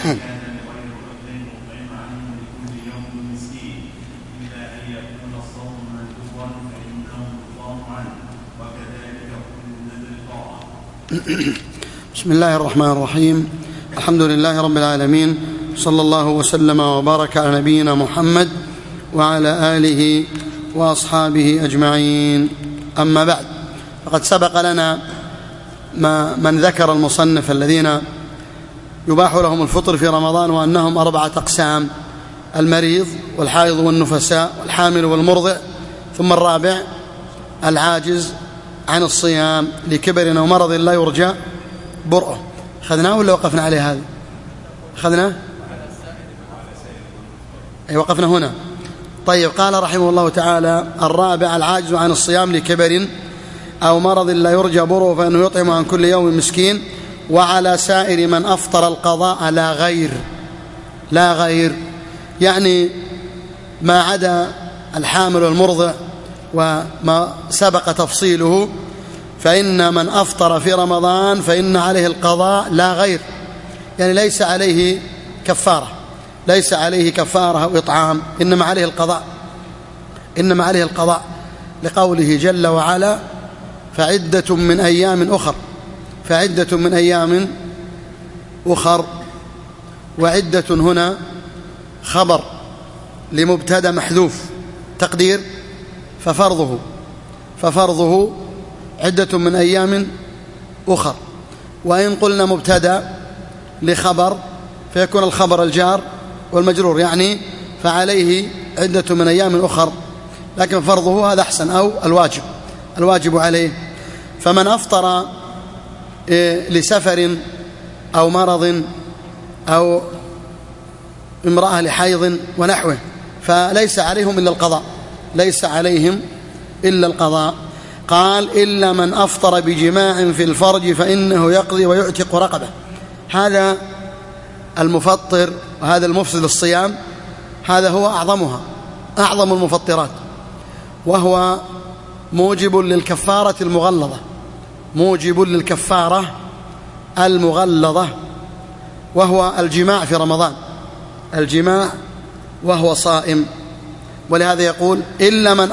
كان لغير أكل أطعم عنه لكل يوم مسكين إلا أن يكون الصوم مندوبا فإنه يطعم عنه وكذلك كل نذر طاعة. بسم الله الرحمن الرحيم. الحمد لله رب العالمين، صلى الله وسلم وبارك على نبينا محمد وعلى آله وأصحابه أجمعين. أما بعد، فقد سبق لنا من ذكر المصنف الذين يباح لهم الفطر في رمضان وأنهم 4 أقسام: المريض والحائض والنفساء والحامل والمرضع، ثم الرابع العاجز عن الصيام لكبر أو مرض لا يرجى برؤه. أخذناه ولا وقفنا عليه؟ هذا أخذناه؟ أي وقفنا هنا. طيب، قال رحمه الله تعالى: الرابع العاجز عن الصيام لكبر أو مرض لا يرجى برؤه فإنه يطعم عن كل يوم مسكين، وعلى سائر من أفطر القضاء لا غير، يعني ما عدا الحامل والمرضع وما سبق تفصيله، فإن من أفطر في رمضان فإن عليه القضاء لا غير، يعني ليس عليه كفارة أو إطعام، إنما عليه القضاء لقوله جل وعلا: فعدة من أيام أخر. وعدة هنا خبر لمبتدأ محذوف، تقدير ففرضه عدة من أيام أخر. وإن قلنا مبتدأ لخبر فيكون الخبر الجار والمجرور، يعني فعليه عدة من أيام أخر، لكن فرضه هذا أحسن، أو الواجب عليه. فمن أفطر لسفر أو مرض أو امرأة لحيض ونحوه فليس عليهم إلا القضاء. قال: إلا من أفطر بجماع في الفرج فإنه يقضي ويعتق رقبة. هذا المفطر وهذا المفسد للصيام، هذا هو أعظم المفطرات، وهو موجب للكفارة المغلظة، وهو الجماع في رمضان، الجماع وهو صائم. ولهذا يقول: إلا من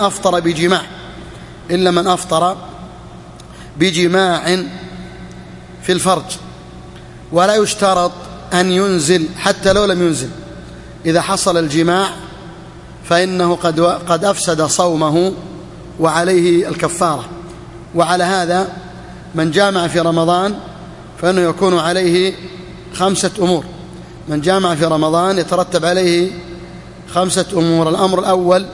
أفطر بجماع في الفرج. ولا يشترط أن ينزل حتى لو لم ينزل، إذا حصل الجماع فإنه قد أفسد صومه وعليه الكفارة. وعلى هذا من جامع في رمضان فإنه يكون عليه 5 أمور. من جامع في رمضان يترتب عليه 5 أمور. الأمر الأول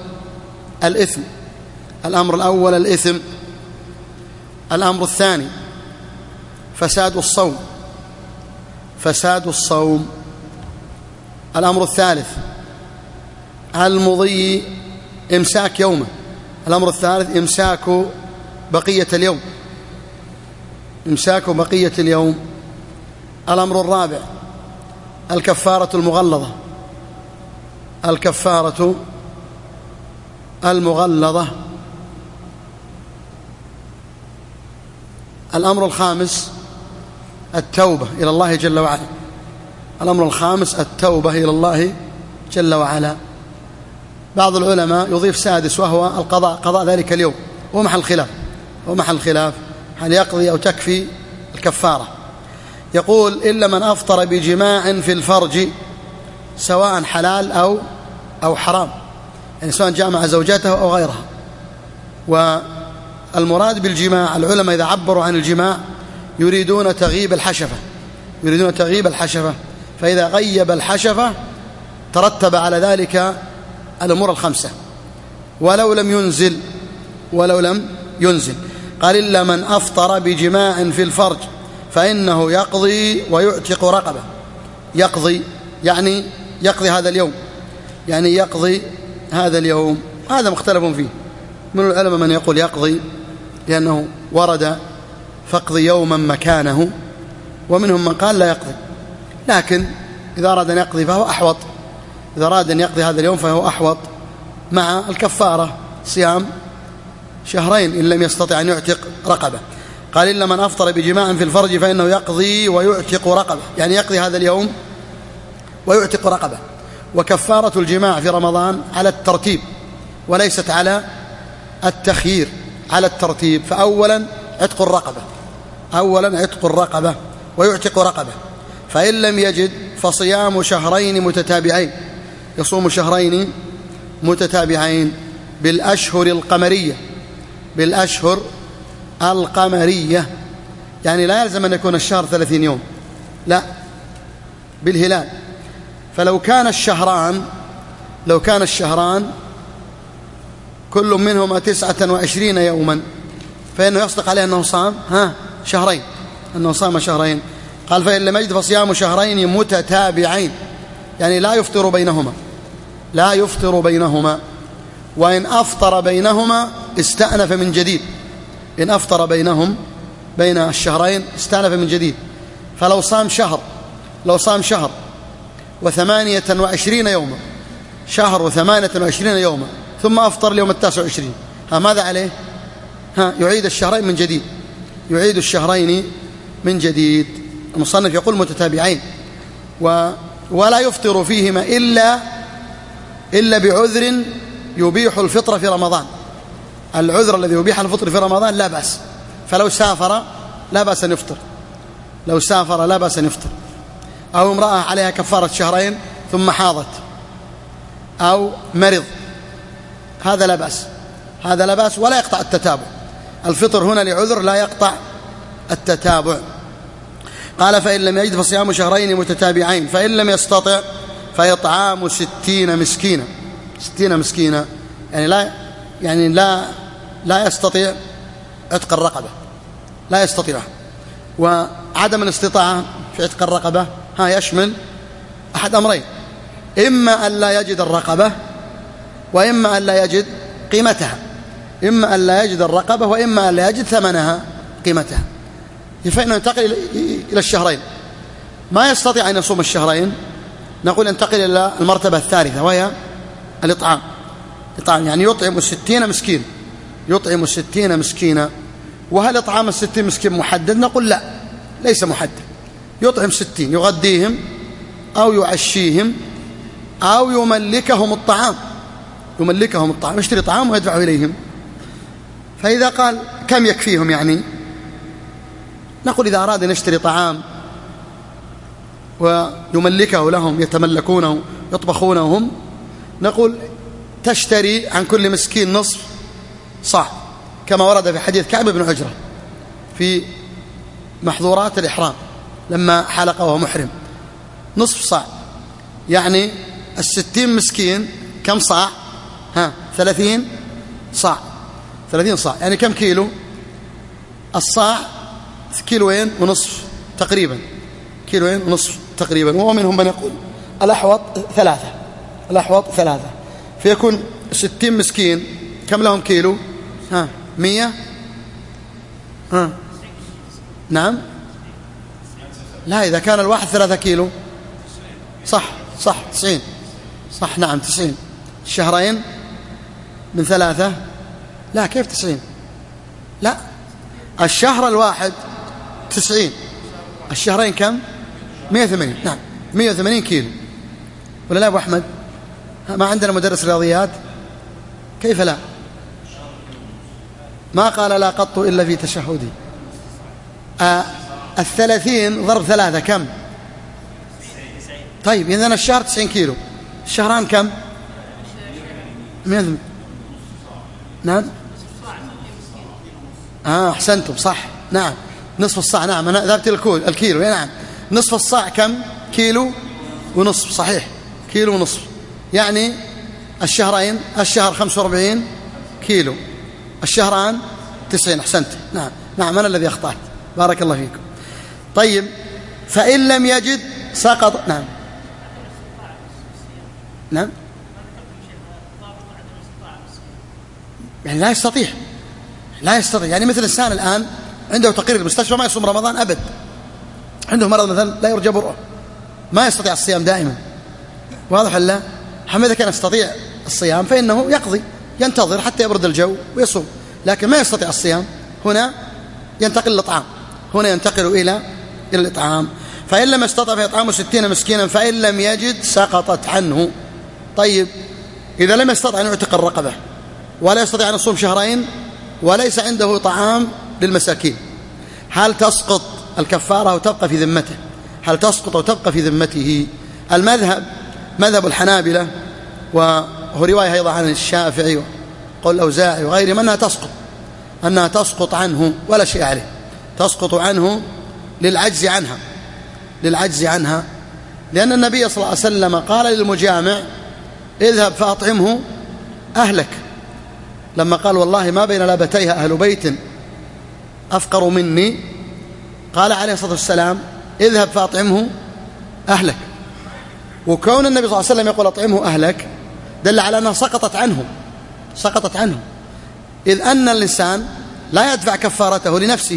الإثم. الأمر الثاني فساد الصوم. الأمر الثالث المضي إمساك يومه. الأمر الثالث إمساك بقية اليوم. الأمر الرابع الكفارة المغلظة. الأمر الخامس التوبة إلى الله جل وعلا. بعض العلماء يضيف سادس، وهو قضاء ذلك اليوم، ومحل خلاف هل يقضي أو تكفي الكفارة. يقول: إلا من أفطر بجماع في الفرج، سواء حلال أو حرام، يعني سواء جامع زوجته أو غيرها. والمراد بالجماع، العلماء إذا عبروا عن الجماع يريدون تغييب الحشفة، فإذا غيب الحشفة ترتب على ذلك الأمور 5 ولو لم ينزل. قال: إلا من أفطر بجماع في الفرج فإنه يقضي ويعتق رقبة. يعني يقضي هذا اليوم، هذا مختلف فيه. من العلماء من يقول يقضي لأنه ورد فاقضي يوما مكانه، ومنهم من قال لا يقضي، لكن إذا أراد أن يقضي فهو أحوط، إذا أراد أن يقضي هذا اليوم فهو أحوط، مع الكفارة صيام 2 شهر إن لم يستطع أن يعتق رقبة. قال: إلا من أفطر بجماع في الفرج فإنه يقضي ويعتق رقبة، يعني يقضي هذا اليوم ويعتق رقبة. وكفارة الجماع في رمضان على الترتيب وليست على التخيير، على الترتيب. فأولا عتق الرقبة، أولا عتق الرقبة ويعتق رقبة. فإن لم يجد فصيام شهرين متتابعين، يصوم شهرين متتابعين بالأشهر القمرية، بالأشهر القمرية، يعني لا يلزم أن يكون الشهر 30 يوم، لا، بالهلال. فلو كان الشهران، لو كان الشهران كل منهما 29 يوما فإنه يصدق عليه أنه صام شهرين، أنه صام شهرين. قال فإن لم يجد فصيام شهرين متتابعين، يعني لا يفطر بينهما، لا يفطر بينهما. وإن أفطر بينهما استأنف من جديد، إن أفطر بينهم بين الشهرين استأنف من جديد. فلو صام شهر، لو صام شهر 28 يوما، شهر 28 يوما ثم أفطر اليوم 29، ماذا عليه؟ يعيد الشهرين من جديد، يعيد الشهرين من جديد. المصنف يقول متتابعين، ولا يفطر فيهما إلا بعذر يبيح الفطر في رمضان. العذر الذي يبيح الفطر في رمضان لا بأس. فلو سافر لا بأس أن يفطر، لو سافر لا بأس أن يفطر. أو امرأة عليها كفارة شهرين ثم حاضت أو مرض، هذا لا بأس، هذا لا بأس ولا يقطع التتابع. الفطر هنا لعذر لا يقطع التتابع. قال فإن لم يجد فصيام شهرين متتابعين، فإن لم يستطع فيطعام 60 مسكينا. 60 مسكينا يعني لا يستطيع عتق الرقبة، لا يستطيع. وعدم الاستطاعة في عتق الرقبة يشمل أحد أمرين: إما أن لا يجد الرقبة، وإما أن لا يجد قيمتها، إما أن لا يجد الرقبة وإما أن لا يجد ثمنها قيمتها. فإنه ينتقل إلى الشهرين. ما يستطيع أن يصوم الشهرين، نقول ينتقل إلى المرتبة الثالثة وهي الإطعام. يعني يطعم 60 مسكين، يطعم 60 مسكينا. وهل إطعام 60 مسكين محدد؟ نقول لا، ليس محدد. يطعم 60، يغديهم أو يعشيهم أو يملكهم الطعام، يملكهم الطعام، يشتري طعام ويدفعه إليهم. فإذا قال كم يكفيهم يعني؟ نقول إذا أراد أن يشتري طعام ويملكه لهم، يتملكونه يطبخونه هم، نقول تشتري عن كل مسكين نصف صاع، كما ورد في حديث كعب بن عجرة في محظورات الإحرام لما حلق وهو محرم، نصف صاع. يعني 60 مسكين كم صاع؟ 30 صاع، 30 صاع. يعني كم كيلو؟ الصاع 2.5 كيلو تقريبا، 2.5 كيلو تقريبا. ومنهم من يقول الأحوط 3، الأحوط 3. فيكون 60 مسكين كم لهم كيلو؟ 100. نعم، لا، إذا كان الواحد 3 كيلو صح 90، صح، نعم 90. الشهرين من 3، لا، كيف 90؟ لا، الشهر الواحد 90، الشهرين كم؟ 180. نعم 180 كيلو، ولا لا أبو أحمد؟ ما عندنا مدرس رياضيات؟ كيف لا؟ ما قال لا قط إلا في تشهدي. 30 ضرب 3 كم؟ طيب إذن الشهر 90 كيلو، الشهران كم؟ 100. نعم، أحسنتم، صح، نعم، نصف الصاع. نعم، أنا ذهبت الكيلو. نعم، نصف الصاع كم؟ 1.5 كيلو، صحيح، 1.5 كيلو. يعني الشهرين، الشهر 45 كيلو، الشهران 90. أحسنت، نعم، أنا الذي أخطأت، بارك الله فيكم. طيب، فإن لم يجد سقط. نعم، يعني لا يستطيع، يعني مثل الإنسان الآن عنده تقرير المستشفى ما يصوم رمضان أبد، عنده مرض مثلا لا يرجى برؤه، ما يستطيع الصيام دائما، واضح ولا لا؟ إذا كان يستطيع الصيام فإنه يقضي، ينتظر حتى يبرد الجو ويصوم. لكن ما يستطيع الصيام، هنا ينتقل للطعام، هنا ينتقل إلى إلى الإطعام. فإن لم يستطع فإطعام 60 مسكينا، فإن لم يجد سقطت عنه. طيب إذا لم يستطع أن يعتق الرقبة ولا يستطيع أن يصوم شهرين وليس عنده طعام للمساكين، هل تسقط الكفارة وتبقى في ذمته؟ هل تسقط وتبقى في ذمته؟ المذهب مذهب الحنابلة، وهو رواية أيضا عن الشافعي وقول الأوزاعي وغيرهم أنها تسقط عنه ولا شيء عليه، تسقط عنه للعجز عنها، لأن النبي صلى الله عليه وسلم قال للمجامع اذهب فأطعمه أهلك، لما قال والله ما بين لابتيها أهل بيت أفقر مني، قال عليه الصلاة والسلام اذهب فأطعمه أهلك. وكون النبي صلى الله عليه وسلم يقول أطعمه أهلك دل على أنها سقطت عنه، إذ أن الإنسان لا يدفع كفارته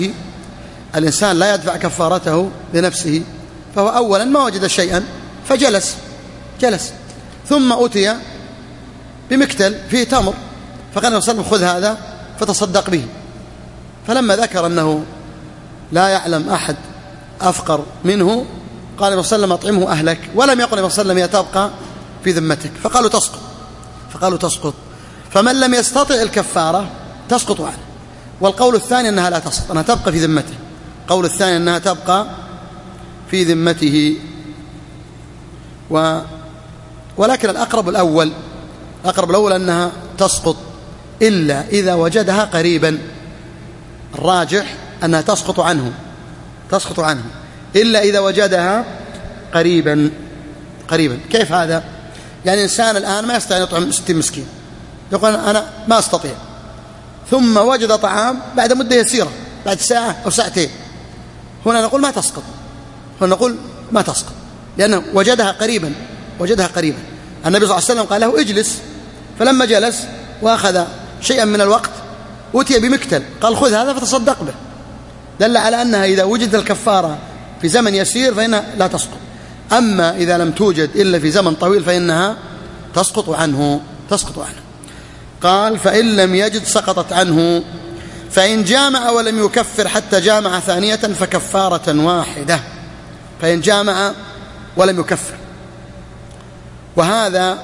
لنفسه، فهو أولا ما وجد شيئا فجلس ثم أتي بمكتل فيه تمر، فقال النبي صلى الله عليه وسلم خذ هذا فتصدق به، فلما ذكر أنه لا يعلم أحد أفقر منه قال النبي صلى الله عليه وسلم أطعمه أهلك، ولم يقل النبي صلى الله عليه وسلم هي تبقى في ذمتك، فقالوا تسقط. فمن لم يستطع الكفارة تسقط عنه. والقول الثاني أنها لا تسقط، أنها تبقى في ذمته. القول الثاني أنها تبقى في ذمته، ولكن الأقرب الأول أنها تسقط إلا إذا وجدها قريبا. الراجح أنها تسقط عنه إلا إذا وجدها قريبا. كيف هذا؟ يعني إنسان الآن ما يستطيع أن يطعم 60 مسكين، يقول أنا ما أستطيع، ثم وجد طعام بعد مدة يسيرة، بعد ساعة أو ساعتين، هنا نقول ما تسقط، لأنه وجدها قريبا. النبي صلى الله عليه وسلم قال له اجلس، فلما جلس وأخذ شيئا من الوقت أتي بمكتل، قال خذ هذا فتصدق به، دل على أنها إذا وجدت الكفارة في زمن يسير فإنها لا تسقط. أما إذا لم توجد إلا في زمن طويل فإنها تسقط عنه. قال فإن لم يجد سقطت عنه، فإن جامع ولم يكفر حتى جامع ثانية فكفارة واحدة. فإن جامع ولم يكفر، وهذا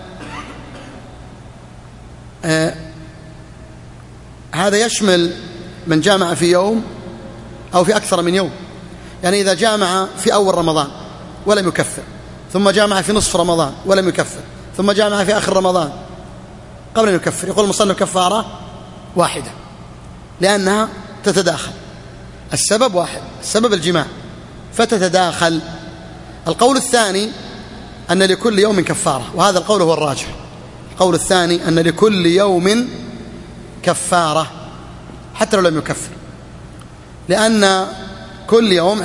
هذا يشمل من جامع في يوم أو في أكثر من يوم. يعني إذا جامع في أول رمضان ولم يكفر، ثم جامع في نصف رمضان ولم يكفر، ثم جامع في آخر رمضان قبل أن يكفر، يقول المصنف كفارة واحدة، لأنها تتداخل، السبب واحد، السبب الجماع، فتتداخل. القول الثاني أن لكل يوم كفارة، وهذا القول هو الراجح. القول الثاني أن لكل يوم كفارة حتى لو لم يكفر، لأن كل يوم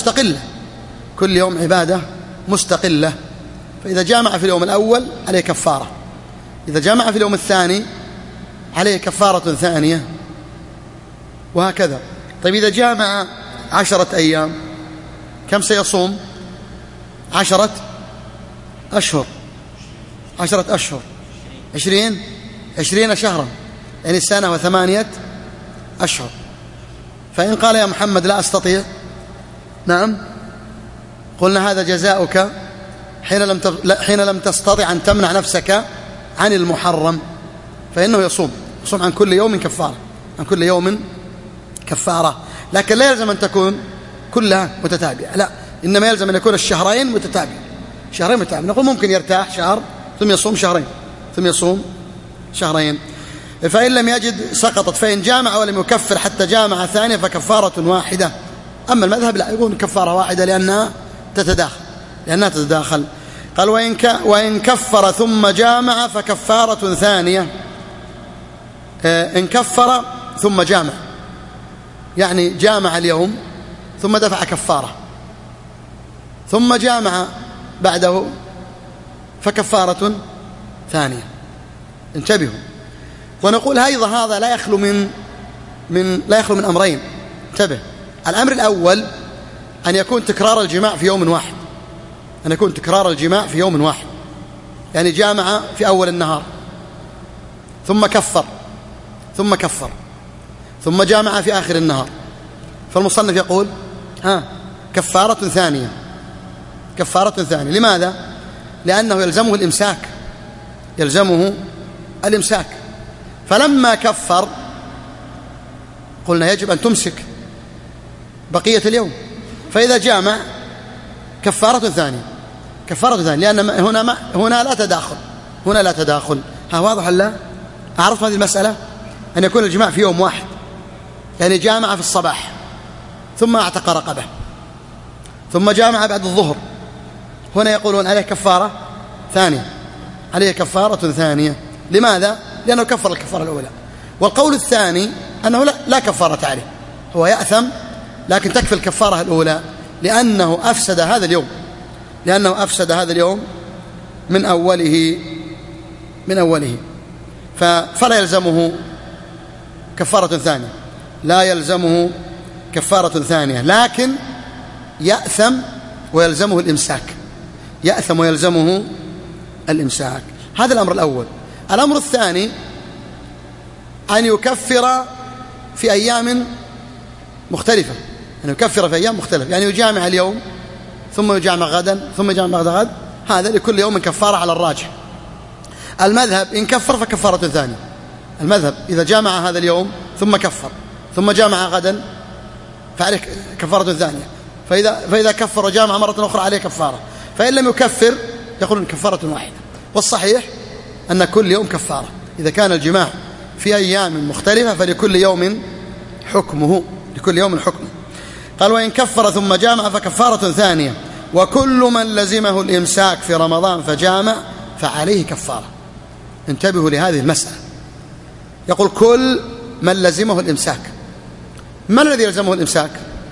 عبادة مستقلة. فإذا جامع في اليوم الأول عليه كفارة، إذا جامع في اليوم الثاني عليه كفارة ثانية، وهكذا. طيب إذا جامع 10 أيام كم سيصوم؟ 10 أشهر، 20 شهرا، يعني سنة و8 أشهر. فإن قال يا محمد لا أستطيع، نعم، قلنا هذا جزاؤك حين لم تستطع أن تمنع نفسك عن المحرم، فإنه يصوم عن كل يوم كفارة، لكن لا يلزم أن تكون كلها متتابعة، لا، إنما يلزم أن يكون الشهرين متتابعين. نقول ممكن يرتاح شهر ثم يصوم شهرين. فإن لم يجد سقطت. فإن جامع ولم يكفر حتى جامع ثانية فكفارة واحدة. أما المذهب لا، يقول كفارة واحدة لأنها تتداخل. قال وإن كفر ثم جامع فكفارة ثانية. إن كفر ثم جامع، يعني جامع اليوم ثم دفع كفارة، ثم جامع بعده فكفارة ثانية. انتبهوا. ونقول أيضا هذا لا يخلو من أمرين. انتبه. الأمر الأول أن يكون تكرار الجماع في يوم واحد، يعني جامع في أول النهار ثم كفر ثم جامع في آخر النهار، فالمصنف يقول كفارة ثانية. كفارة ثانية. لماذا؟ لأنه يلزمه الإمساك، يلزمه الإمساك. فلما كفر قلنا يجب أن تمسك بقية اليوم، فإذا جامع كفارة ثانية، كفارة ثانية، لأن هنا لا تداخل، هنا لا تداخل. ها واضح لا؟ أعرف هذه المسألة، أن يكون الجماع في يوم واحد، يعني جامع في الصباح ثم اعتق رقبه ثم جامع بعد الظهر، هنا يقولون عليه كفارة ثانية، عليه كفارة ثانية. لماذا؟ لأنه كفر الكفارة الأولى. والقول الثاني أنه لا كفارة عليه، هو يأثم لكن تكفي الكفارة الأولى، لأنه أفسد هذا اليوم، لأنه أفسد هذا اليوم من أوله، فلا يلزمه كفارة ثانية، لا يلزمه كفارة ثانية، لكن يأثم ويلزمه الإمساك، يأثم ويلزمه الإمساك. هذا الأمر الأول. الأمر الثاني أن يكفر في أيام مختلفة، أن يكفر في أيام مختلفة، يعني يجامع اليوم ثم يجامع غدا ثم يجامع بعد غد، هذا لكل يوم كفارة على الراجح. المذهب إن كفر فكفارة ثانية، المذهب إذا جامع هذا اليوم ثم كفر ثم جامع غدا فعليه كفارة ثانية، فإذا كفر وجامع مرة أخرى عليه كفارة، فإن لم يكفر يقولون كفارة واحدة. والصحيح أن كل يوم كفارة، إذا كان الجماع في أيام مختلفة فلكل يوم حكمه، لكل يوم حكمه. قال وإن كفر ثم جامع فكفارة ثانية، وكل من لزمه الإمساك في رمضان فجامع فعليه كفارة. انتبهوا لهذه المسألة، يقول كل من لزمه الإمساك. من الذي يلزمه الإمساك؟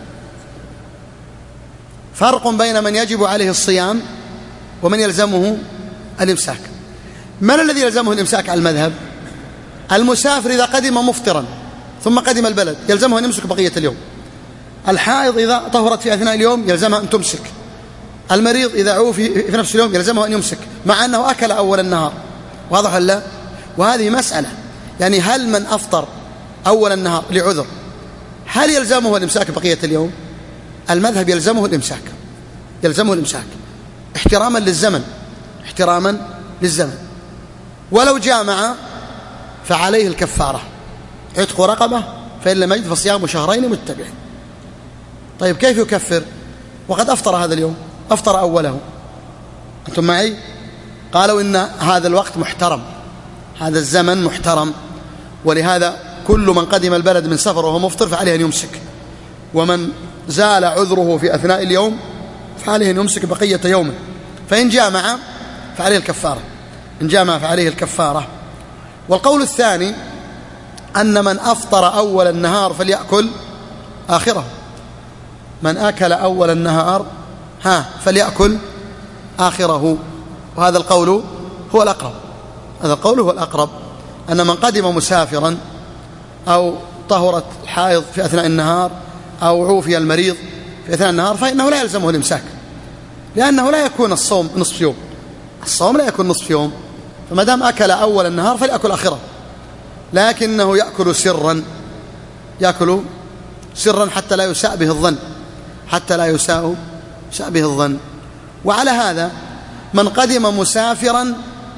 فرق بين من يجب عليه الصيام ومن يلزمه الإمساك. من الذي يلزمه الإمساك على المذهب؟ المسافر إذا قدم مفطرا ثم قدم البلد يلزمه أن يمسك بقية اليوم. الحائض إذا طهرت في أثناء اليوم يلزمها أن تمسك. المريض إذا عوفي في نفس اليوم يلزمه أن يمسك، مع أنه أكل أول النهار. واضح ولا؟ وهذه مسألة، يعني هل من أفطر أول النهار لعذر هل يلزمه الإمساك بقية اليوم؟ المذهب يلزمه الإمساك، يلزمه الإمساك احتراما للزمن، احتراما للزمن. ولو جامع فعليه الكفارة، عتق رقبة، فإن لم يجد فصيام شهرين متبعين. طيب كيف يكفر وقد أفطر هذا اليوم، أفطر أوله؟ أنتم معي؟ قالوا إن هذا الوقت محترم، هذا الزمن محترم، ولهذا كل من قدم البلد من سفر وهو مفطر فعليه أن يمسك، ومن زال عذره في أثناء اليوم فعليه أن يمسك بقية يومه. فإن جامع فعليه الكفارة، إن جامع فعليه الكفارة. والقول الثاني أن من أفطر أول النهار فليأكل آخره، من أكل أول النهار فليأكل آخره. وهذا القول هو الأقرب، هذا القول هو الأقرب، أن من قدم مسافرا أو طهرت الحائض في أثناء النهار أو عوفي المريض في أثناء النهار فإنه لا يلزمه الإمساك، لأنه لا يكون الصوم نصف يوم، الصوم لا يكون نصف يوم، فما دام أكل أول النهار فليأكل آخره، لكنه يأكل سرا، يأكل سرا حتى لا يساء به الظن، حتى لا يساء به الظن. وعلى هذا من قدم مسافرا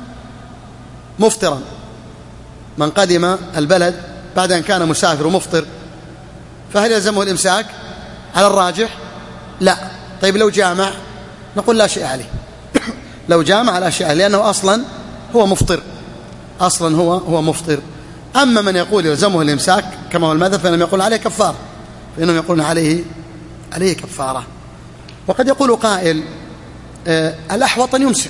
مفطرا، من قدم البلد بعد أن كان مسافر ومفطر فهل يلزمه الإمساك؟ على الراجح لا. طيب لو جامع نقول لا شيء عليه، لو جامع لا شيء عليه، لأنه أصلا هو مفطر، أصلا هو مفطر. أما من يقول يلزمه الإمساك كما هو المذهب فإنهم يقول عليه كفارة، فإنهم يقولون عليه كفارة. وقد يقول قائل الأحوط أن يمسك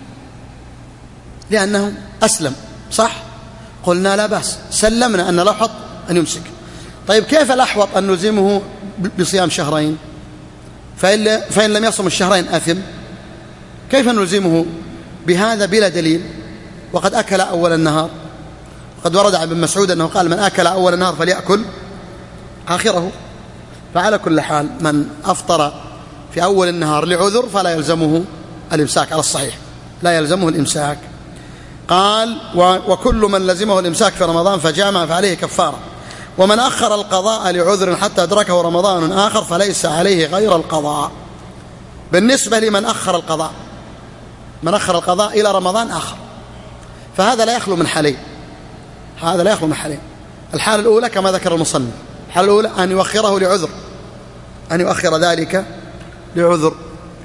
لأنه أسلم، صح؟ قلنا لا بأس، سلمنا أن الأحوط أن يمسك. طيب كيف الأحوط أن نلزمه بصيام شهرين؟ فإن لم يصم الشهرين أثم، كيف نلزمه بهذا بلا دليل وقد أكل أول النهار؟ قد ورد عن ابن مسعود أنه قال من أكل أول النهار فليأكل آخره. فعلى كل حال من أفطر في أول النهار لعذر فلا يلزمه الإمساك على الصحيح، لا يلزمه الإمساك. قال وكل من لزمه الإمساك في رمضان فجامع فعليه كفارة. ومن أخر القضاء لعذر حتى أدركه رمضان آخر فليس عليه غير القضاء. بالنسبة لمن أخر القضاء، من أخر القضاء إلى رمضان آخر، فهذا لا يخلو من حالين، هذا لا يخلو من حالين. الحالة الأولى كما ذكر المصنف، الحالة الأولى أن يؤخره لعذر، أن يؤخر ذلك لعذر.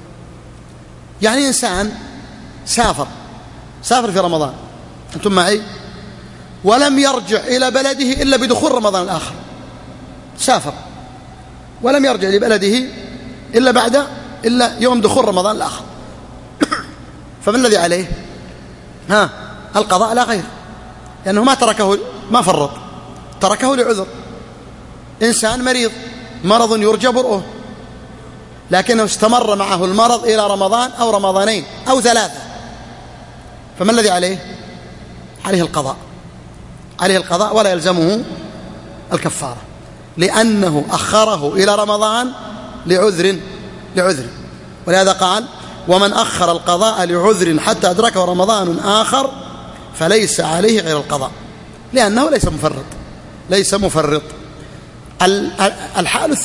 يعني إنسان سافر في رمضان، أنتم معي، ولم يرجع إلى بلده إلا بدخول رمضان الآخر، سافر ولم يرجع لبلده إلا يوم دخول رمضان الآخر، فما الذي عليه؟ القضاء لا غير، لأنه ما تركه، ما فرط، تركه لعذر. إنسان مريض مرض يرجى برؤه، لكنه استمر معه المرض إلى رمضان أو رمضانين أو 3، فما الذي عليه؟ عليه القضاء، عليه القضاء ولا يلزمه الكفارة، لأنه أخره إلى رمضان لعذر. ولهذا قال: ومن أخر القضاء لعذر حتى أدركه رمضان آخر فليس عليه غير القضاء، لأنه ليس مفرط. الحالة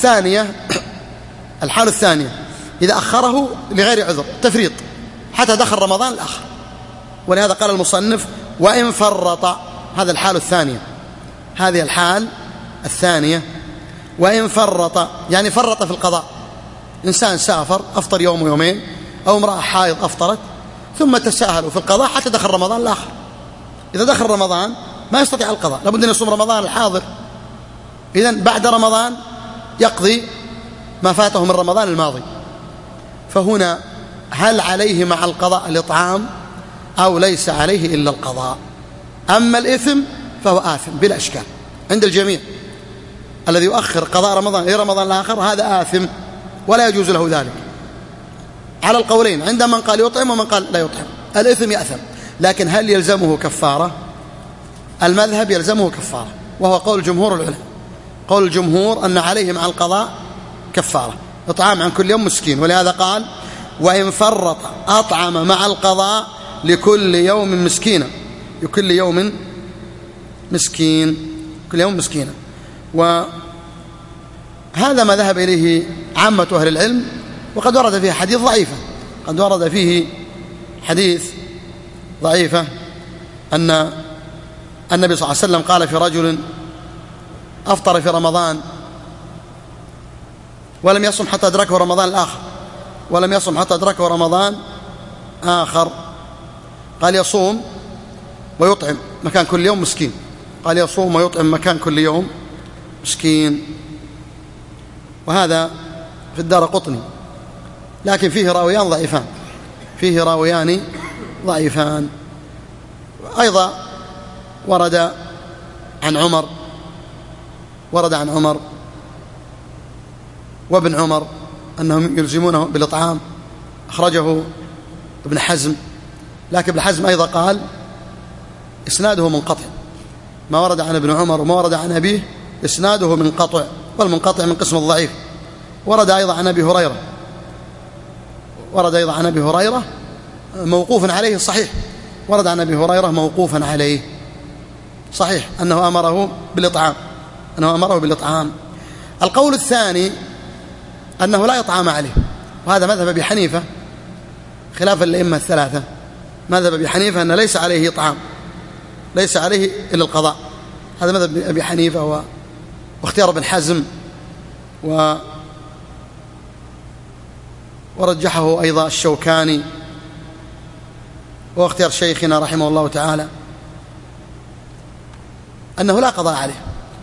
الثانية إذا أخره لغير عذر، تفريط، حتى دخل رمضان الآخر. ولهذا قال المصنف: وإن فرط، هذا الحالة الثانية، هذه الحال الثانية. وإن فرط يعني فرط في القضاء، إنسان سافر أفطر يوم ويومين، أو امرأة حائض أفطرت، ثم تساهلوا في القضاء حتى دخل رمضان الآخر. إذا دخل رمضان ما يستطيع القضاء، لابد أن يصوم رمضان الحاضر، إذن بعد رمضان يقضي ما فاته من رمضان الماضي. فهنا هل عليه مع القضاء الإطعام أو ليس عليه إلا القضاء؟ أما الإثم فهو آثم بلا إشكال عند الجميع، الذي يؤخر قضاء رمضان إلى رمضان الآخر هذا آثم ولا يجوز له ذلك، على القولين، عند من قال يطعم ومن قال لا يطعم. الإثم يأثم، لكن هل يلزمه كفارة؟ المذهب يلزمه كفارة، وهو قول جمهور العلماء. قول الجمهور أن عليه مع القضاء كفارة، إطعام عن كل يوم مسكين. ولهذا قال: وإن فرط أطعم مع القضاء لكل يوم مسكينا، لكل يوم مسكين، كل يوم مسكينا. وهذا ما ذهب إليه عامة أهل العلم. وقد ورد فيه حديث ضعيفة، قد ورد فيه حديث ضعيفة أن النبي صلى الله عليه وسلم قال في رجل أفطر في رمضان ولم يصم حتى أدركه رمضان الآخر، ولم يصم حتى أدركه رمضان آخر، قال يصوم ويطعم مكان كل يوم مسكين، قال يصوم ويطعم مكان كل يوم مسكين. وهذا في الدارقطني، لكن فيه راويان ضعيفان، فيه راويان ضعيفان. أيضا ورد عن عمر وابن عمر أنهم يلزمونه بالإطعام، أخرجه ابن حزم، لكن ابن حزم أيضا قال إسناده منقطع، ما ورد عن ابن عمر وما ورد عن أبيه إسناده منقطع، والمنقطع من قسم الضعيف. ورد أيضا عن أبي هريرة موقوفا عليه صحيح، ورد عن أبي هريرة موقوفا عليه صحيح أنه أمره بالإطعام. القول الثاني أنه لا يطعام عليه، وهذا مذهب أبي حنيفة خلافا للأئمة الثلاثة. مذهب أبي حنيفة أن ليس عليه إطعام، ليس عليه إلا القضاء، هذا مذهب أبي حنيفة واختيار ابن حزم ورجحه أيضا الشوكاني، واختيار شيخنا رحمه الله تعالى أنه لا قضاء عليه.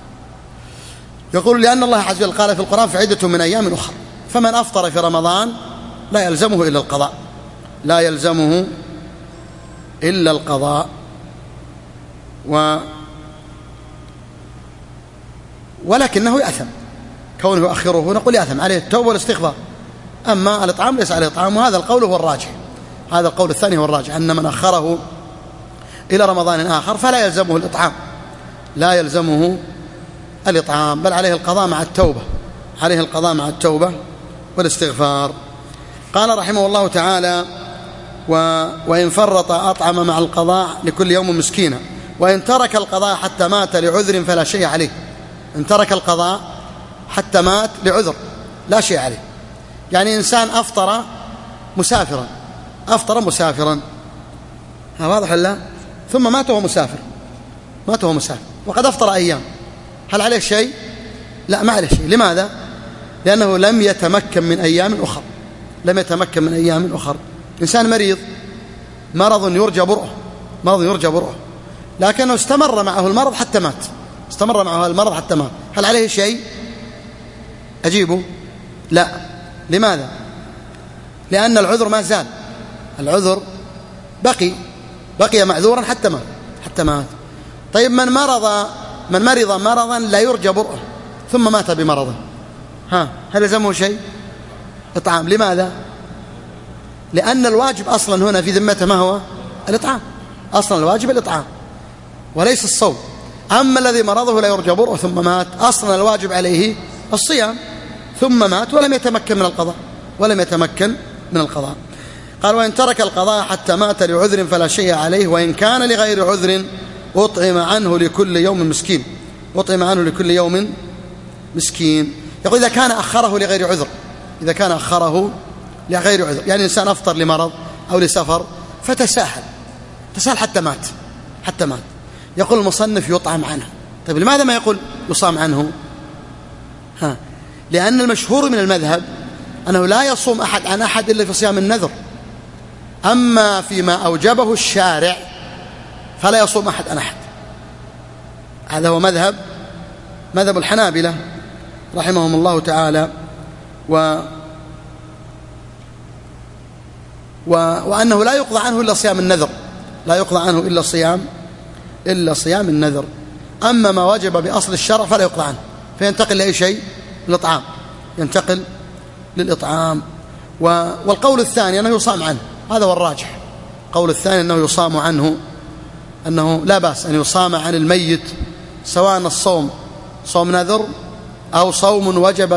يقول: لأن الله عز وجل قال في القرآن: فعدة من أيام أخرى، فمن أفطر في رمضان لا يلزمه إلا القضاء، لا يلزمه إلا القضاء. ولكنه يأثم، كونه يؤخره نقول يأثم، عليه التوبة والاستغفار. أما الإطعام ليس عليه إطعام، وهذا القول هو الراجح، هذا القول الثاني هو الراجح، أن من أخره إلى رمضان آخر فلا يلزمه الإطعام، لا يلزمه الإطعام، بل عليه القضاء مع التوبة، عليه القضاء مع التوبة والاستغفار. قال رحمه الله تعالى: وإن فرط أطعم مع القضاء لكل يوم مسكينا، وإن ترك القضاء حتى مات لعذر فلا شيء عليه. إن ترك القضاء حتى مات لعذر لا شيء عليه. يعني إنسان أفطر مسافرا، واضح ولا؟ ثم مات وهو مسافر، وقد أفطر أيام، هل عليه شيء؟ لا، ما عليه شيء. لماذا؟ لأنه لم يتمكن من أيام أخر. إنسان مريض مرض يرجى برؤه، لكنه استمر معه المرض حتى مات، هل عليه شيء؟ أجيبه لا. لماذا؟ لأن العذر ما زال، العذر بقي معذورا حتى مات. طيب من مرض مرضا لا يرجى برؤه ثم مات بمرضه، هل يلزمه شيء؟ إطعام. لماذا؟ لأن الواجب أصلا هنا في ذمته ما هو؟ الإطعام. أصلا الواجب الإطعام وليس الصوم. أما الذي مرضه لا يرجى برؤه ثم مات، أصلا الواجب عليه الصيام، ثم مات ولم يتمكن من القضاء. قال: وإن ترك القضاء حتى مات لعذر فلا شيء عليه، وإن كان لغير عذر أطعم عنه لكل يوم مسكين. يقول: إذا كان أخره لغير عذر، يعني إنسان أفطر لمرض أو لسفر فتساهل حتى مات، يقول المصنف: يطعم عنه. طيب لماذا ما يقول يصام عنه؟ لأن المشهور من المذهب أنه لا يصوم أحد عن أحد إلا في صيام النذر، أما فيما أوجبه الشارع فلا يصوم أحد عن أحد. هذا هو مذهب الحنابلة رحمهم الله تعالى، وأنه لا يقضى عنه إلا صيام النذر، أما ما وجب بأصل الشرع فلا يقضى عنه، فينتقل لأي شيء؟ للإطعام. والقول الثاني أنه يصام عنه، هذا هو الراجح. القول الثاني أنه يصام عنه، أنه لا بأس أن يصام عن الميت، سواء الصوم صوم نذر أو صوم وجب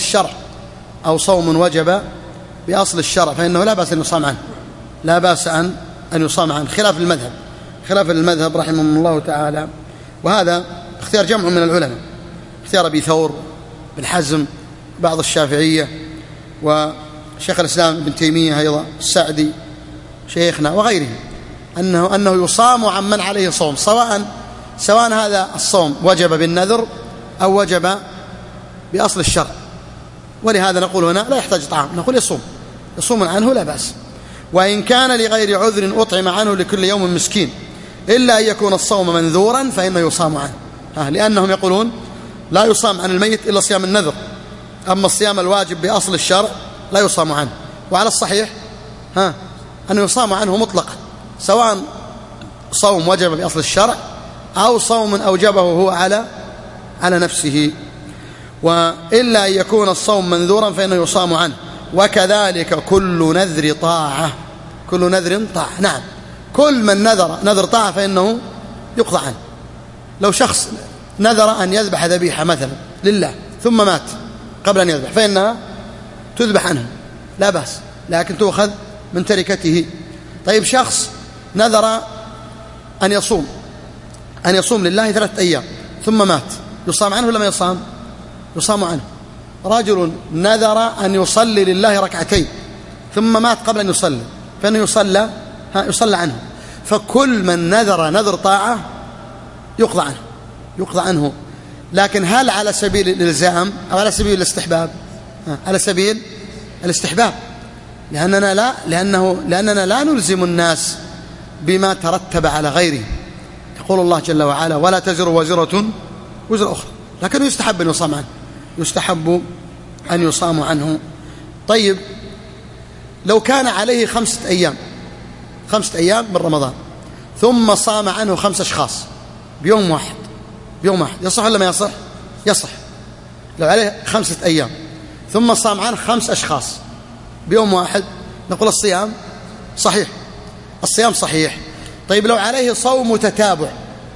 بأصل الشرع، فإنه لا بأس أن يصام عنه، خلاف المذهب رحمهم الله تعالى. وهذا اختيار جمع من العلماء، اختيار أبي ثور، بن حزم، بعض الشافعية، وشيخ الإسلام ابن تيمية أيضا، السعدي شيخنا وغيرهم، أنه يصام عن من عليه صوم، سواء هذا الصوم وجب بالنذر أو وجب بأصل الشرع. ولهذا نقول هنا لا يحتاج طعام، نقول يصوم عنه لا بأس. وإن كان لغير عذر أطعم عنه لكل يوم مسكين، إلا أن يكون الصوم منذورا فإنه يصام عنه، لأنهم يقولون لا يصام عن الميت إلا صيام النذر، أما الصيام الواجب بأصل الشرع لا يصام عنه. وعلى الصحيح أنه يصام عنه مطلقا، سواء صوم وجب بأصل الشرع أو صوم أوجبه هو على نفسه. وإلا أن يكون الصوم منذورا فإنه يصام عنه. وكذلك كل نذر طاعة. نعم، كل من نذر طاعة فإنه يقضى عنه. لو شخص نذر أن يذبح ذبيحة مثلا لله ثم مات قبل أن يذبح، فإنها تذبح عنه لا بأس، لكن تؤخذ من تركته. طيب شخص نذر أن يصوم لله 3 أيام ثم مات، يصام عنه ولا ما يصام؟ يصام عنه. رجل نذر أن يصلي لله 2 ثم مات قبل أن يصلي، فإنه يصلى عنه. فكل من نذر طاعة يقضى عنه. لكن هل على سبيل الإلزام أو على سبيل الاستحباب؟ على سبيل الاستحباب، لأننا لا نلزم الناس بما ترتب على غيره. يقول الله جل وعلا: ولا تزر وزرة وزر أخرى، لكنه يستحب أن يصام عنه. طيب لو كان عليه 5 أيام من رمضان ثم صام عنه 5 أشخاص بيوم واحد، يصح ولا ما يصح؟ يصح. لو عليه 5 أيام ثم صام عنه 5 أشخاص بيوم واحد، نقول الصيام صحيح. طيب لو عليه صوم تتابع،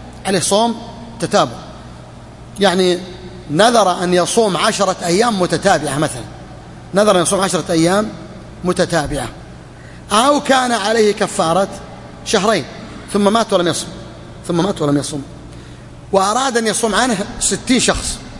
يعني نذر أن يصوم 10 أيام متتابعة مثلا، نذر أن يصوم 10 أيام متتابعة، أو كان عليه كفارة 2 شهر ثم مات ولم يصوم، وأراد أن يصوم عنه 60 شخص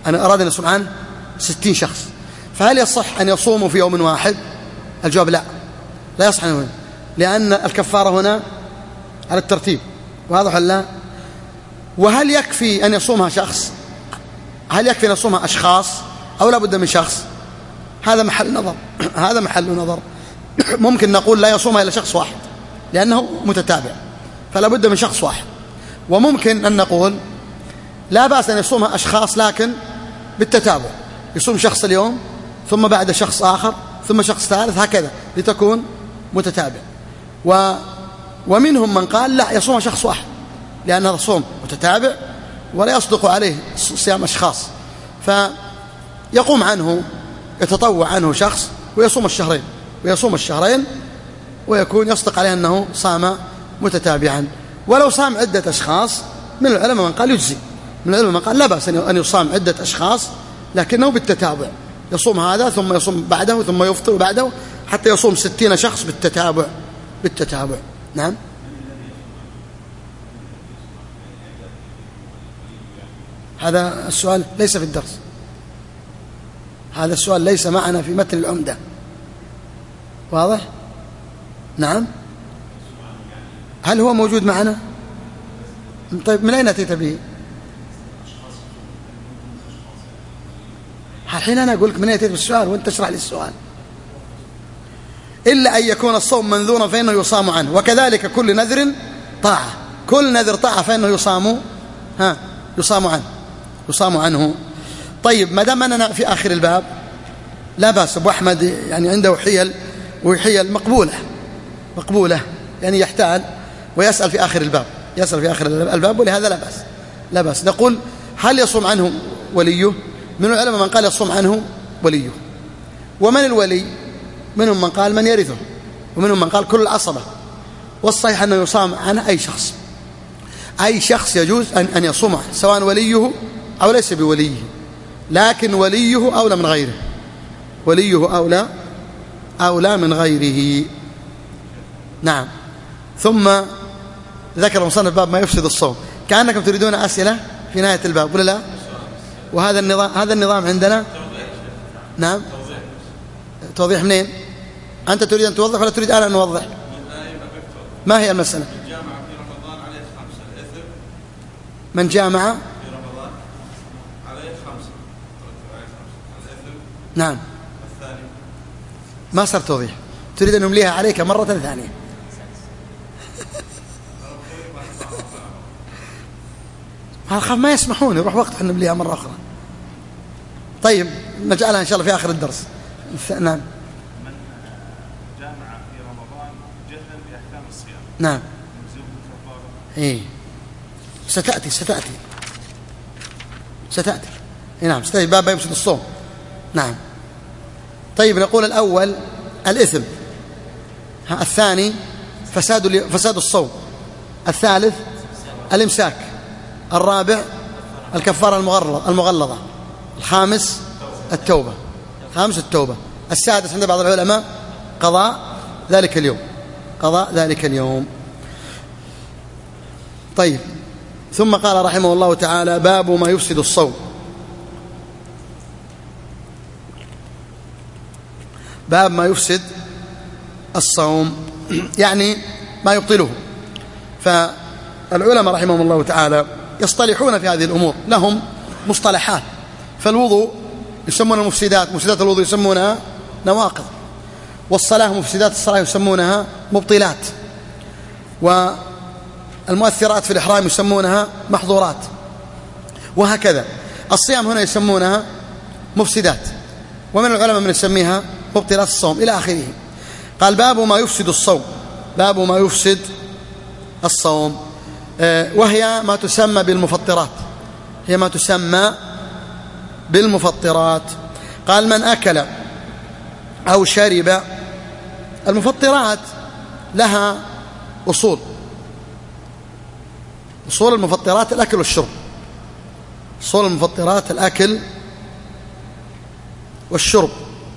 أنا أراد أن يصوم عن 60 شخص، فهل يصح أن يصوموا في يوم واحد؟ الجواب لا يصح أن، لأن الكفارة هنا على الترتيب، واضح ولا؟ وهل يكفي أن يصومها شخص؟ هل يكفي أن يصومها أشخاص أو لا بد من شخص؟ هذا محل نظر. ممكن نقول لا يصومها إلا شخص واحد لأنه متتابع، فلا بد من شخص واحد. وممكن أن نقول لا بأس أن يصومها أشخاص لكن بالتتابع، يصوم شخص اليوم ثم بعد شخص آخر ثم شخص ثالث، هكذا لتكون متتابع. ومنهم من قال لا، يصوم شخص واحد لأن هذا صوم متتابع ولا يصدق عليه صيام أشخاص، فيقوم عنه، يتطوع عنه شخص ويصوم الشهرين ويكون يصدق عليه أنه صام متتابعا. ولو صام عدة أشخاص من العلماء من قال يجزي، من العلماء من قال لا بأس أن يصام عدة أشخاص لكنه بالتتابع، يصوم هذا ثم يصوم بعده ثم يفطر بعده حتى يصوم 60 شخص بالتتابع. نعم. هذا السؤال ليس في الدرس، هذا السؤال ليس معنا في متن العمدة، واضح؟ نعم. هل هو موجود معنا؟ طيب من أين أتيت به؟ الحين أنا أقول لك من أين أتيت بالسؤال وأنت تشرح لي السؤال. إلا أن يكون الصوم منذورا فإنه يصام عنه، وكذلك كل نذر طاعة، كل نذر طاعة فإنه يصام عنه. طيب ما دام أننا في آخر الباب لا بأس. أبو أحمد يعني عنده حيل، وحيل مقبولة يعني يحتال ويسأل في آخر الباب، ولهذا لا بأس. نقول هل يصوم عنه وليه؟ من العلماء من قال يصوم عنه وليه. ومن الولي؟ منهم من قال من يرثه، ومنهم من قال كل العصبة. والصحيح أنه يصام عنه أي شخص يجوز أن يصوم عنه، سواء وليه أو ليس بوليه، لكن وليه أولى من غيره، أولى من غيره. نعم. ثم ذكر مصنف باب ما يفسد الصوم، كأنكم تريدون أسئلة في نهاية الباب ولا لا؟ وهذا النظام عندنا. نعم. توضيح منين؟ أنت تريد أن توضح ولا تريد أنا أن نوضح؟ ما هي المسألة؟ من جامع في رمضان عليه 5. نعم. الثاني ما صار توضيح، تريد أن نمليها عليك مرة ثانية. ما يسمحون، يروح وقت أن نمليها مرة أخرى. طيب نجعلها إن شاء الله في آخر الدرس. نعم. من جامع في رمضان جهلا بأحكام الصيام. نعم. إيه ستأتي. نعم ستأتي باب يفسد الصوم. نعم. طيب نقول الأول الإثم، الثاني فساد الصوم، الثالث الإمساك، الرابع الكفارة المغلظة، الخامس التوبة، السادس عند بعض العلماء قضاء ذلك اليوم. طيب ثم قال رحمه الله تعالى باب ما يفسد الصوم. باب ما يفسد الصوم يعني ما يبطله. فالعلماء رحمهم الله تعالى يصطلحون في هذه الأمور، لهم مصطلحات. فالوضوء يسمونها مفسدات الوضوء يسمونها نواقض، والصلاة مفسدات الصلاة يسمونها مبطلات، والمؤثرات في الإحرام يسمونها محظورات، وهكذا. الصيام هنا يسمونها مفسدات، ومن العلماء من يسميها مبطلات الصوم إلى آخره. قال باب ما يفسد الصوم، وهي ما تسمى بالمفطرات. قال من أكل أو شرب. المفطرات لها أصول المفطرات الأكل والشرب، أصول المفطرات الأكل والشرب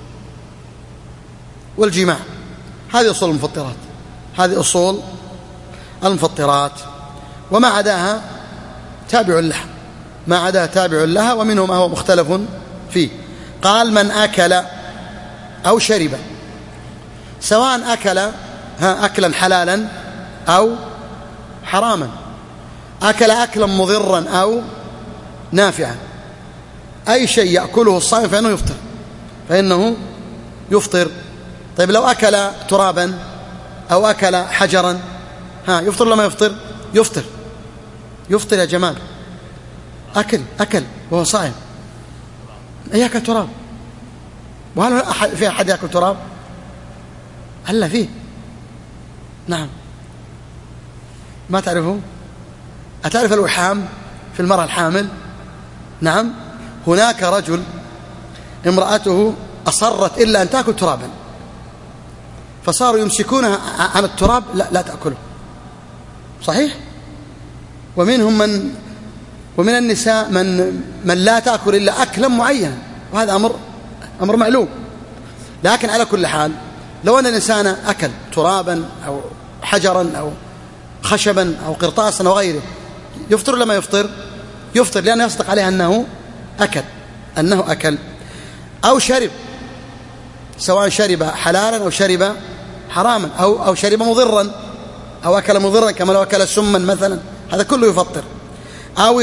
والجماع، هذه أصول المفطرات. وما عداها تابع اللحم، ما عدا تابع لها، ومنه ما هو مختلف فيه. قال من أكل أو شرب، سواء أكل أكلا حلالا أو حراما، أكل أكلا مضرا أو نافعا، أي شيء يأكله الصائم فإنه يفطر. طيب لو أكل ترابا أو أكل حجرا يفطر ولا ما يفطر؟ يفطر يا جمال. أكل وهو صائم، يأكل تراب. وهل في أحد يأكل تراب؟ هل فيه؟ نعم. ما تعرفه؟ أتعرف الوحام في المرأة الحامل؟ نعم. هناك رجل امرأته أصرت إلا أن تأكل ترابا، فصاروا يمسكونها عن التراب، لا تأكله. صحيح. ومنهم ومن النساء من لا تأكل إلا أكلا معينا، وهذا أمر معلوم. لكن على كل حال لو أن الإنسان أكل ترابا أو حجرا أو خشبا أو قرطاسا أو غيره، يفطر ولا ما يفطر؟ يفطر، لأنه يصدق عليه أنه أكل. أو شرب، سواء شرب حلالا أو شرب حراما أو شرب مضرا أو أكل مضرا، كما لو أكل سما مثلا، هذا كله يفطر. أو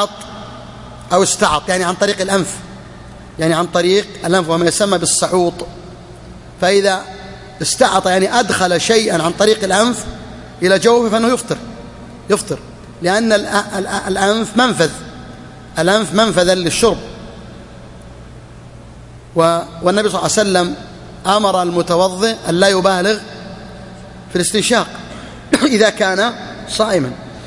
استعط يعني عن طريق الأنف، وما يسمى بالصعوط. فإذا استعط يعني أدخل شيئا عن طريق الأنف إلى جوفه فإنه يفطر، لأن الأنف منفذ للشرب. والنبي صلى الله عليه وسلم أمر المتوضئ أن لا يبالغ في الاستنشاق إذا كان صائما.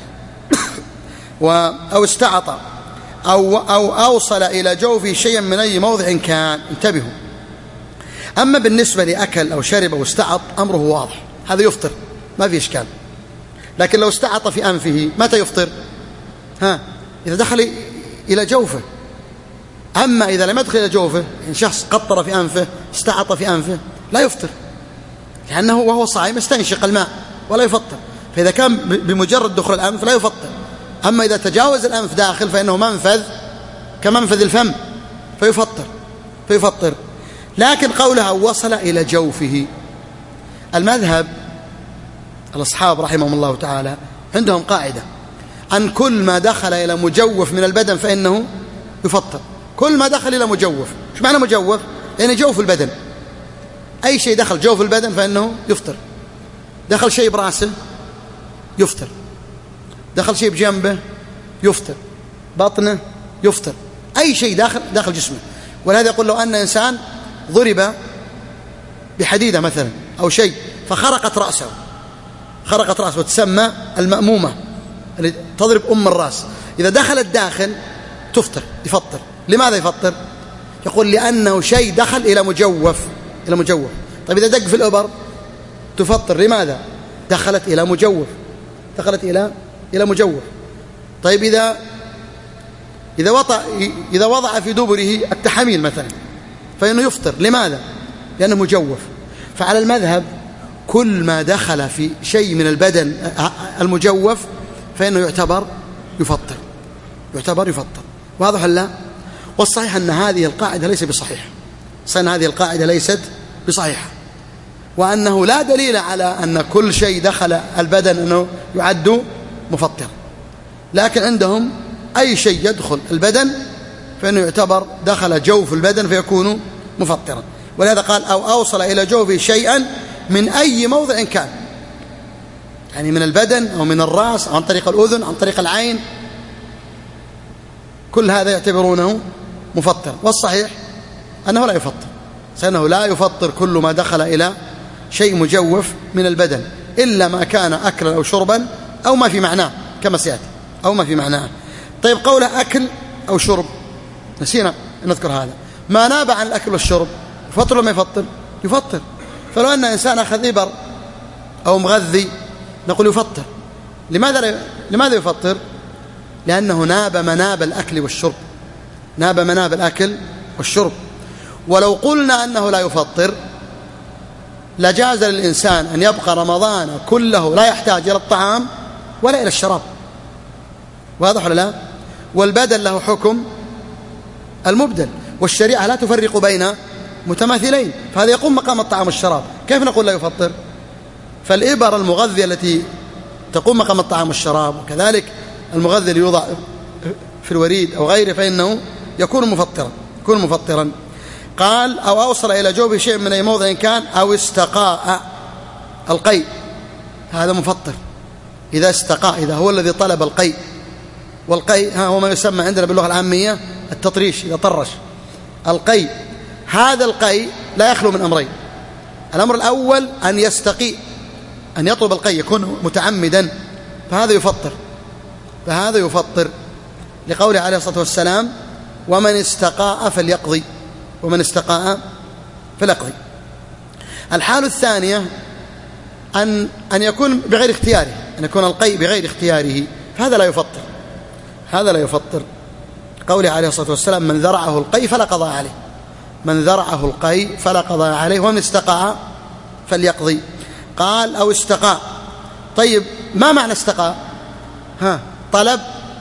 أو استعط أو أوصل إلى جوفه شيئا من أي موضع كان. انتبهوا. أما بالنسبة لأكل أو شرب أو استعط أمره واضح، هذا يفطر ما في إشكال. لكن لو استعط في أنفه متى يفطر؟ إذا دخل إلى جوفه. أما إذا لم يدخل إلى جوفه، يعني شخص قطر في أنفه، استعط في أنفه، لا يفطر، لأنه وهو صائم يستنشق الماء ولا يفطر. فإذا كان بمجرد دخول الأنف لا يفطر. أما إذا تجاوز الأنف داخل فإنه منفذ كمنفذ الفم فيفطر. لكن قولها وصل إلى جوفه، المذهب الأصحاب رحمهم الله تعالى عندهم قاعدة أن كل ما دخل إلى مجوف من البدن فإنه يفطر. كل ما دخل إلى مجوف. إيش معنى مجوف؟ يعني جوف البدن. أي شيء دخل جوف البدن فإنه يفطر. دخل شيء برأسه يفطر، دخل شيء بجنبه يفطر، بطنه يفطر، أي شيء داخل جسمه. ولهذا يقول لو أن إنسان ضرب بحديدة مثلا أو شيء فخرقت رأسه وتسمى المأمومة اللي تضرب الرأس، إذا دخلت داخل يفطر. لماذا يفطر؟ يقول لأنه شيء دخل إلى مجوف. طيب إذا دق في الإبر تفطر. لماذا؟ دخلت إلى مجوف. طيب إذا وضع في دبره التحاميل مثلا فإنه يفطر. لماذا؟ لأنه مجوف. فعلى المذهب كل ما دخل في شيء من البدن المجوف فإنه يعتبر يفطر. واضح لا؟ والصحيح أن هذه القاعدة ليست بصحيحة، وأنه لا دليل على أن كل شيء دخل البدن أنه يعد مفطر. لكن عندهم أي شيء يدخل البدن فإنه يعتبر دخل جوف البدن فيكون مفطرا. ولهذا قال أو أوصل إلى جوفه شيئا من أي موضع كان، يعني من البدن أو من الرأس، عن طريق الأذن، عن طريق العين، كل هذا يعتبرونه مفطر. والصحيح أنه لا يفطر كل ما دخل إلى شيء مجوف من البدن، إلا ما كان أكلا أو شربا أو ما في معناه كما سيأتي، أو ما في معناه. طيب قوله أكل أو شرب نسينا نذكر هذا. ما ناب عن الأكل والشرب يفطر ولا ما يفطر؟ فلو أن إنسان أخذ إبر أو مغذي نقول يفطر. لماذا يفطر؟ لأنه ناب مناب الأكل والشرب. ولو قلنا أنه لا يفطر لجاز للإنسان أن يبقى رمضان كله لا يحتاج إلى الطعام ولا إلى الشراب. واضح ولا لا؟ والبدل له حكم المبدل، والشريعة لا تفرق بين متماثلين، فهذا يقوم مقام الطعام والشراب. كيف نقول لا يفطر؟ فالإبر المغذية التي تقوم مقام الطعام والشراب، وكذلك المغذي اللي يوضع في الوريد أو غيره، فإنه يكون مفطرا. قال أو أوصل إلى جوفه شيء من أي موضع كان، أو استقاء القيء، هذا مفطر. إذا استقاء، إذا هو الذي طلب القيء، والقيء هو ما يسمى عندنا باللغة العامية التطريش، إذا طرش القيء. هذا القيء لا يخلو من أمرين: الأمر الأول أن يستقيء، أن يطلب القيء، يكون متعمدا، فهذا يفطر لقوله عليه الصلاة والسلام: ومن استقاء فليقضي. الحالة الثانية أن يكون بغير اختياره، أن يكون القيء بغير اختياره، فهذا لا يفطر. قوله عليه الصلاة والسلام: من ذرعه القيء فلا قضاء عليه، ومن استقاء فليقضي. قال أو استقاء. طيب ما معنى استقاء؟ طلب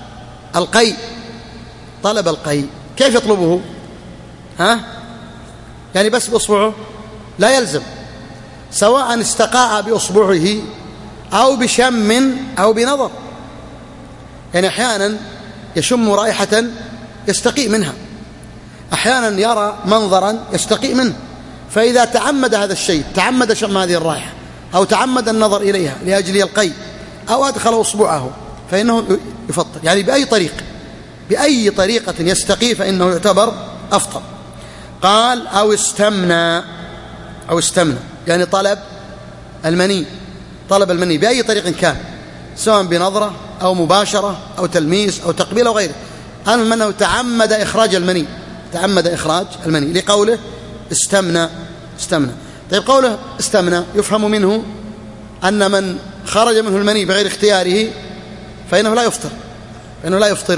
القيء. كيف يطلبه؟ يعني بس بأصبعه؟ لا يلزم، سواء استقاء بأصبعه أو بشم أو بنظر. يعني أحيانا يشم رائحة يستقيء منها، أحيانا يرى منظرا يستقيء منه، فإذا تعمد هذا الشيء، تعمد شم هذه الرائحة أو تعمد النظر إليها لأجل القيء أو أدخل أصبعه، فإنه يفطر. يعني بأي طريقة يستقي فإنه يعتبر أفطر. قال أو استمنى، يعني طلب المني بأي طريق كان، سواء بنظرة أو مباشرة أو تلميس أو تقبيل أو غيره، المهم أنه تعمد إخراج المني لقوله استمنى. طيب قوله استمنى يفهم منه أن من خرج منه المني بغير اختياره فإنه لا يفطر،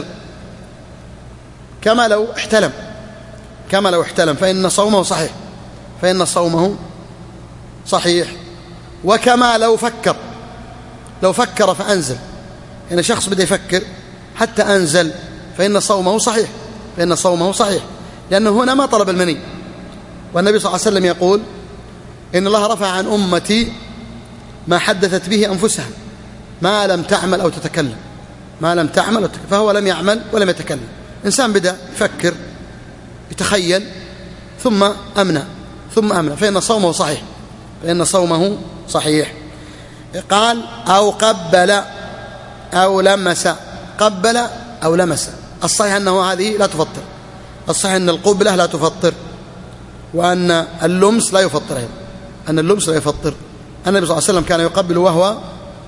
كما لو احتلم فإن صومه صحيح. وكما لو فكر فأنزل، يعني شخص بدأ يفكر حتى أنزل، فإن صومه صحيح، لأنه هنا ما طلب المني. والنبي صلى الله عليه وسلم يقول: إن الله رفع عن أمتي ما حدثت به أنفسها ما لم تعمل أو تتكلم. فهو لم يعمل ولم يتكلم. إنسان بدأ يفكر يتخيل ثم أمنى فإن صومه صحيح. قال أو قبل أو لمس. الصحيح أنه هذه لا تفطر، الصحيح أن القبلة لا تفطر، وأن اللمس لا يفطر. النبي صلى الله عليه وسلم كان يقبل وهو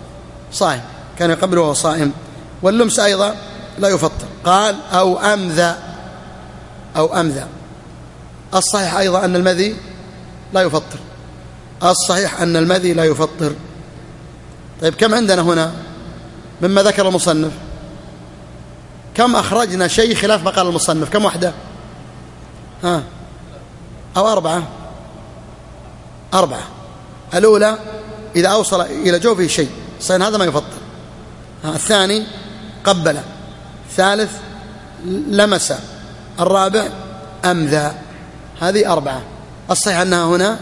صائم، واللمس أيضا لا يفطر. قال أو أمذى. الصحيح أيضا أن المذي لا يفطر. طيب كم عندنا هنا مما ذكر المصنف؟ كم أخرجنا شيء خلاف ما قال المصنف؟ كم وحدة؟ أو أربعة. الأولى إذا أوصل إلى جوفه شيء صحيح هذا ما يفطر. الثاني قبل. الثالث لمس. الرابع أمذى. هذه 4. الصحيح أنها هنا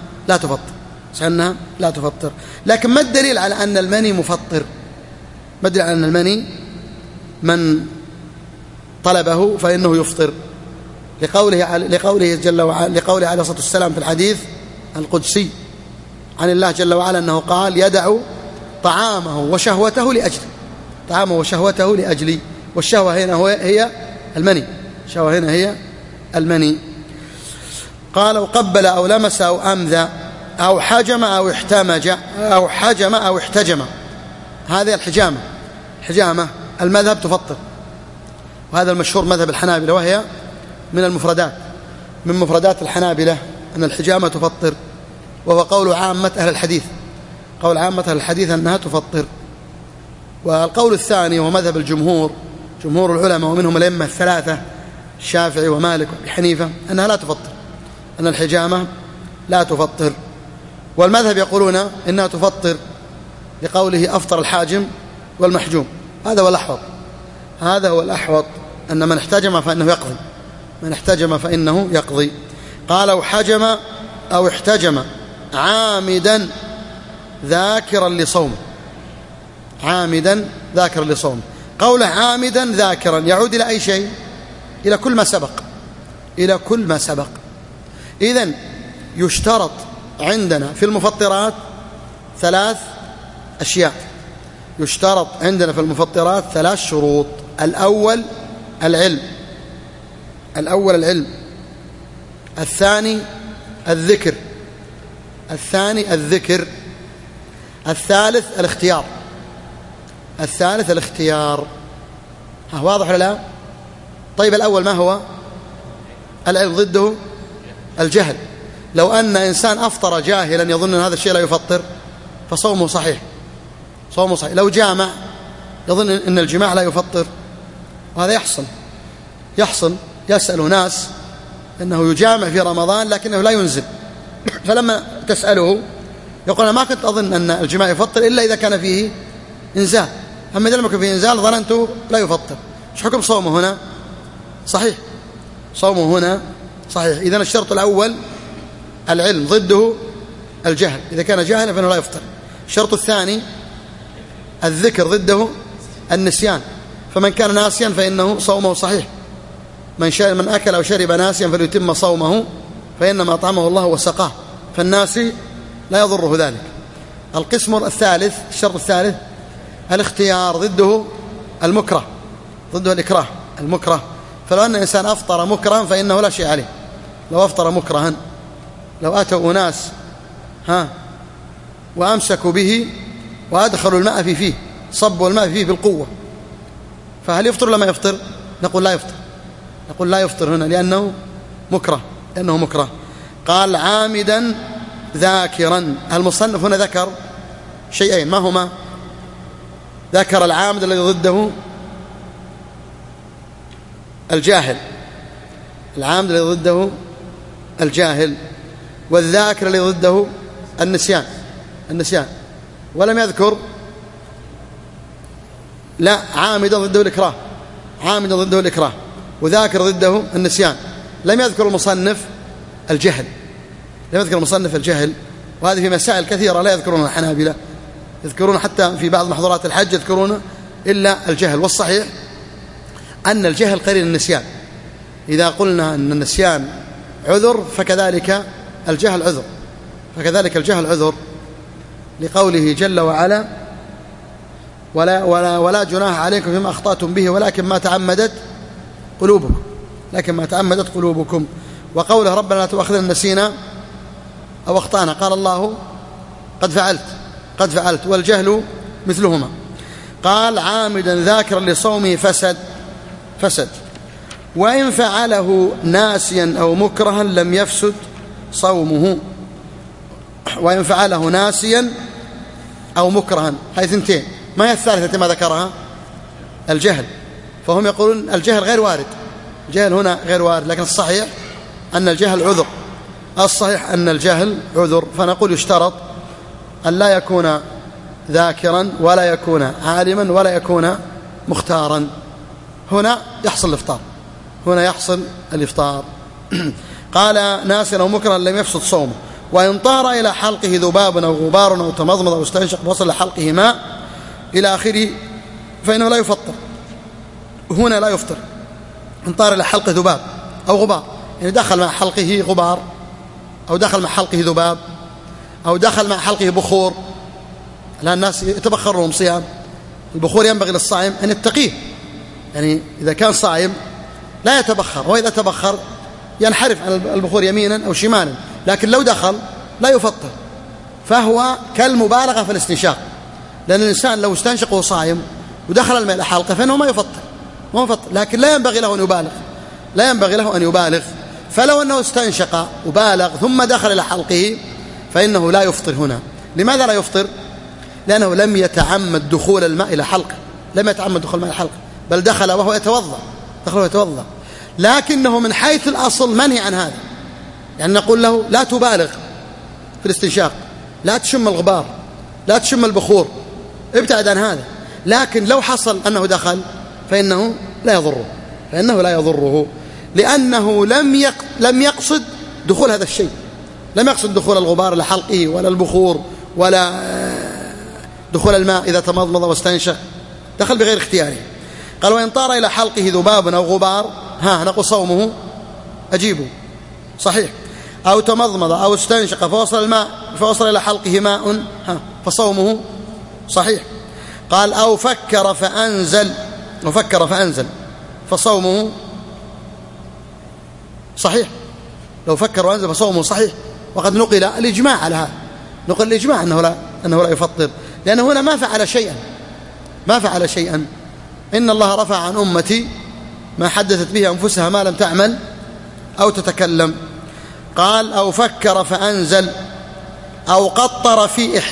لا تفطر. لكن ما الدليل على أن المني مفطر؟ ما الدليل على أن المني من طلبه فإنه يفطر؟ لقوله جل وعلا، لقوله عليه الصلاة والسلام في الحديث القدسي عن الله جل وعلا أنه قال: يدع طعامه وشهوته لأجلي. والشهوة هنا هي المني. قال: وقبل أو لمس أو أمذى أو حجم أو احتجم. هذه الحجامة المذهب تفطر، وهذا المشهور مذهب الحنابلة، وهي من مفردات الحنابلة أن الحجامة تفطر، وهو قول عامة أهل الحديث أنها تفطر. والقول الثاني هو مذهب جمهور العلماء ومنهم الأئمة الثلاثة الشافعي ومالك وأبي حنيفة أنها لا تفطر، أن الحجامة لا تفطر. والمذهب يقولون إنها تفطر لقوله: أفطر الحاجم والمحجوم. هذا هو الأحوط، هذا هو الأحوط، أن من احتجم فإنه يقضي، من احتجم فإنه يقضي. قال أو حجم أو احتجم عامدا ذاكرا لصوم، عامدا ذاكرا لصوم. قوله عامدا ذاكرا يعود إلى أي شيء؟ إلى كل ما سبق، إلى كل ما سبق. إذن يشترط عندنا في المفطرات 3 أشياء، يشترط عندنا في المفطرات 3 شروط. الأول العلم، الأول العلم، الثاني الذكر، الثاني الذكر، الثالث الاختيار، الثالث الاختيار. واضح ولا لا؟ طيب الأول ما هو؟ العلم، ضده الجهل. لو أن إنسان أفطر جاهلا يظن أن هذا الشيء لا يفطر فصومه صحيح، صومه صحيح. لو جامع يظن أن الجماع لا يفطر، وهذا يحصل يسأل ناس أنه يجامع في رمضان لكنه لا ينزل، فلما تسأله يقول أنا ما كنت أظن أن الجماع يفطر إلا إذا كان فيه إنزال، أما إذا لم يكن فيه إنزال ظننته لا يفطر. إيش حكم صومه هنا؟ صحيح، صومه هنا صحيح. إذن الشرط الأول العلم، ضده الجهل، إذا كان جاهلا فإنه لا يفطر. الشرط الثاني الذكر، ضده النسيان، فمن كان ناسيا فإنه صومه صحيح. من أكل أو شرب ناسيا فليتم صومه فإنما أطعمه الله وسقاه، فالناسي لا يضره ذلك. القسم الثالث، الشرط الثالث الاختيار، ضده المكره، ضده الإكراه، المكره. فلو أن إنسان أفطر مكرها فإنه لا شيء عليه. لو أفطر مكرها، لو أتوا أناس وأمسكوا به وأدخلوا الماء فيه، صبوا الماء فيه بالقوة، فهل يفطر ولا ما يفطر؟ نقول لا يفطر، نقول لا يفطر هنا لأنه مكره، لأنه مكره. قال عامدا ذاكرا. المصنف هنا ذكر شيئين، ما هما؟ ذكر العامد الذي ضده الجاهل، العامد الذي ضده الجاهل، والذاكر الذي ضده النسيان، النسيان. ولم يذكر لا عامدا ضده الإكراه، عامدا ضده الإكراه، وذاكر ضده النسيان. لم يذكر المصنف الجهل، لم يذكر المصنف الجهل. وهذه في مسائل كثيرة لا يذكرون الحنابلة، يذكرون حتى في بعض محظورات الحج يذكرون إلا الجهل. والصحيح أن الجهل قرين النسيان، إذا قلنا أن النسيان عذر فكذلك الجهل عذر، فكذلك الجهل عذر، لقوله جل وعلا ولا جناح عليكم فيما أخطأتم به ولكن ما تعمدت قلوبكم، لكن ما تعمدت قلوبكم. وقوله ربنا لا تؤاخذنا نسينا أو أخطأنا، قال الله قد فعلت، قد فعلت، والجهل مثلهما. قال عامدا ذاكرا لصومه فسد، وإن فعله ناسيا أو مكرها لم يفسد صومه. وإن فعله ناسيا أو مكرها، هذه ثنتين. ما هي الثالثة ما ذكرها؟ الجهل. فهم يقولون الجهل غير وارد، الجهل هنا غير وارد، لكن الصحيح أن الجهل عذر، الصحيح أن الجهل عذر. فنقول يشترط أن لا يكون ذاكرا ولا يكون عالما ولا يكون مختارا، هنا يحصل الإفطار، هنا يحصل الإفطار. قال ناسيا أو مكرها لم يفسد صومه. وإن طار إلى حلقه ذباب أو غبار أو تمضمض أو استنشق وصل لحلقه ماء إلى آخره فإنه لا يفطر، هنا لا يفطر. إن طار إلى حلقه ذباب أو غبار، يعني دخل مع حلقه غبار أو دخل مع حلقه ذباب أو دخل مع حلقه بخور، لأن الناس يتبخر لهم صيام، البخور ينبغي للصائم أن يتقيه، يعني إذا كان صائم لا يتبخر، وإذا تبخر ينحرف عن البخور يمينا أو شمالا، لكن لو دخل لا يفطر. فهو كالمبالغة في الاستنشاق، لأن الإنسان لو استنشق وهو صائم ودخل الماء إلى حلقه فإنه ما يفطر، لكن لا ينبغي له أن يبالغ، لا ينبغي له أن يبالغ. فلو أنه استنشق وبالغ ثم دخل إلى حلقه فإنه لا يفطر هنا. لماذا لا يفطر؟ لأنه لم يتعمد دخول الماء إلى حلقه، لم يتعمد دخول الماء إلى حلقه، بل دخل وهو يتوضأ، دخل وهو يتوضأ، لكنه من حيث الأصل منهي عن هذا. يعني نقول له لا تبالغ في الاستنشاق، لا تشم الغبار، لا تشم البخور، ابتعد عن هذا. لكن لو حصل أنه دخل فإنه لا يضره لأنه لم يقصد دخول هذا الشيء، لم يقصد دخول الغبار لحلقه ولا البخور ولا دخول الماء إذا تمضمض واستنشق، دخل بغير اختياره. قال وإن طار إلى حلقه ذباب أو غبار نقول صومه أجيبه صحيح، أو تمضمض أو استنشق فوصل إلى حلقه ماء فصومه صحيح. قال أو فكر فأنزل فصومه صحيح، لو فكر وأنزل فصومه صحيح. وقد نقل الإجماع على هذا، نقل الإجماع أنه لا يفطر، لأنه هنا ما فعل شيئا. إن الله رفع عن أمتي ما حدثت به أنفسها ما لم تعمل أو تتكلم. قال أو فكر فأنزل أو قطر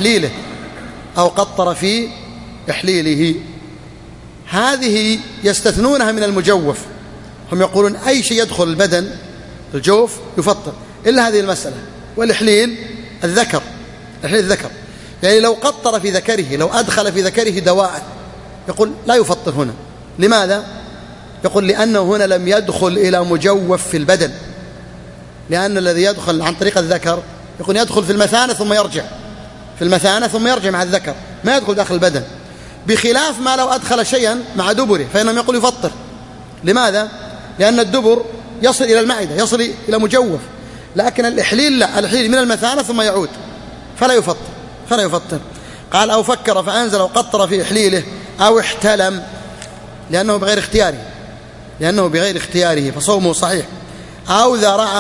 في إحليله هذه يستثنونها من المجوف. هم يقولون أي شيء يدخل البدن الجوف يفطر إلا هذه المسألة، والإحليل الذكر يعني لو قطر في ذكره، لو أدخل في ذكره دواء يقول لا يفطر هنا. لماذا؟ يقول لأنه هنا لم يدخل إلى مجوف في البدن، لأن الذي يدخل عن طريق الذكر يقول يدخل في المثانة ثم يرجع مع الذكر، ما يدخل داخل البدن، بخلاف ما لو أدخل شيئا مع دبره فإنهم يقول يفطر. لماذا؟ لأن الدبر يصل إلى المعدة، يصل إلى مجوف، لكن الإحليل لا، الإحليل من المثانة ثم يعود فلا يفطر. قال أو فكر فأنزل وقطر في إحليله أو احتلم لأنه بغير اختياره فصومه صحيح. أو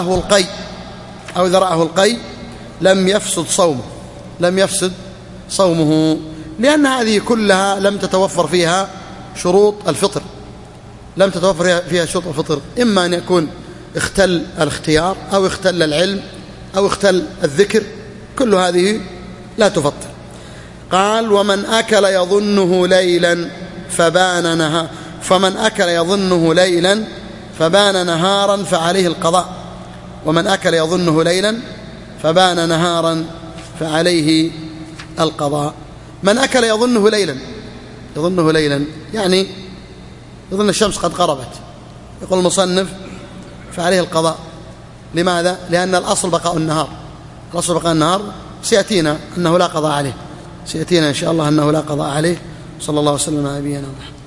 ذرعه القي لم يفسد صومه لأن هذه كلها لم تتوفر فيها شروط الفطر، إما أن يكون اختل الاختيار أو اختل العلم أو اختل الذكر، كل هذه لا تفطر. قال ومن أكل يظنه ليلا فبان نهارا فعليه القضاء. ومن أكل يظنه ليلا فبان نهارا فعليه القضاء. من أكل يظنه ليلا يعني يظن الشمس قد غربت، يقول المصنف فعليه القضاء. لماذا؟ لأن الأصل بقاء النهار، سيأتينا أنه لا قضاء عليه، إن شاء الله أنه لا قضاء عليه. صلى الله وسلم على نبينا محمد.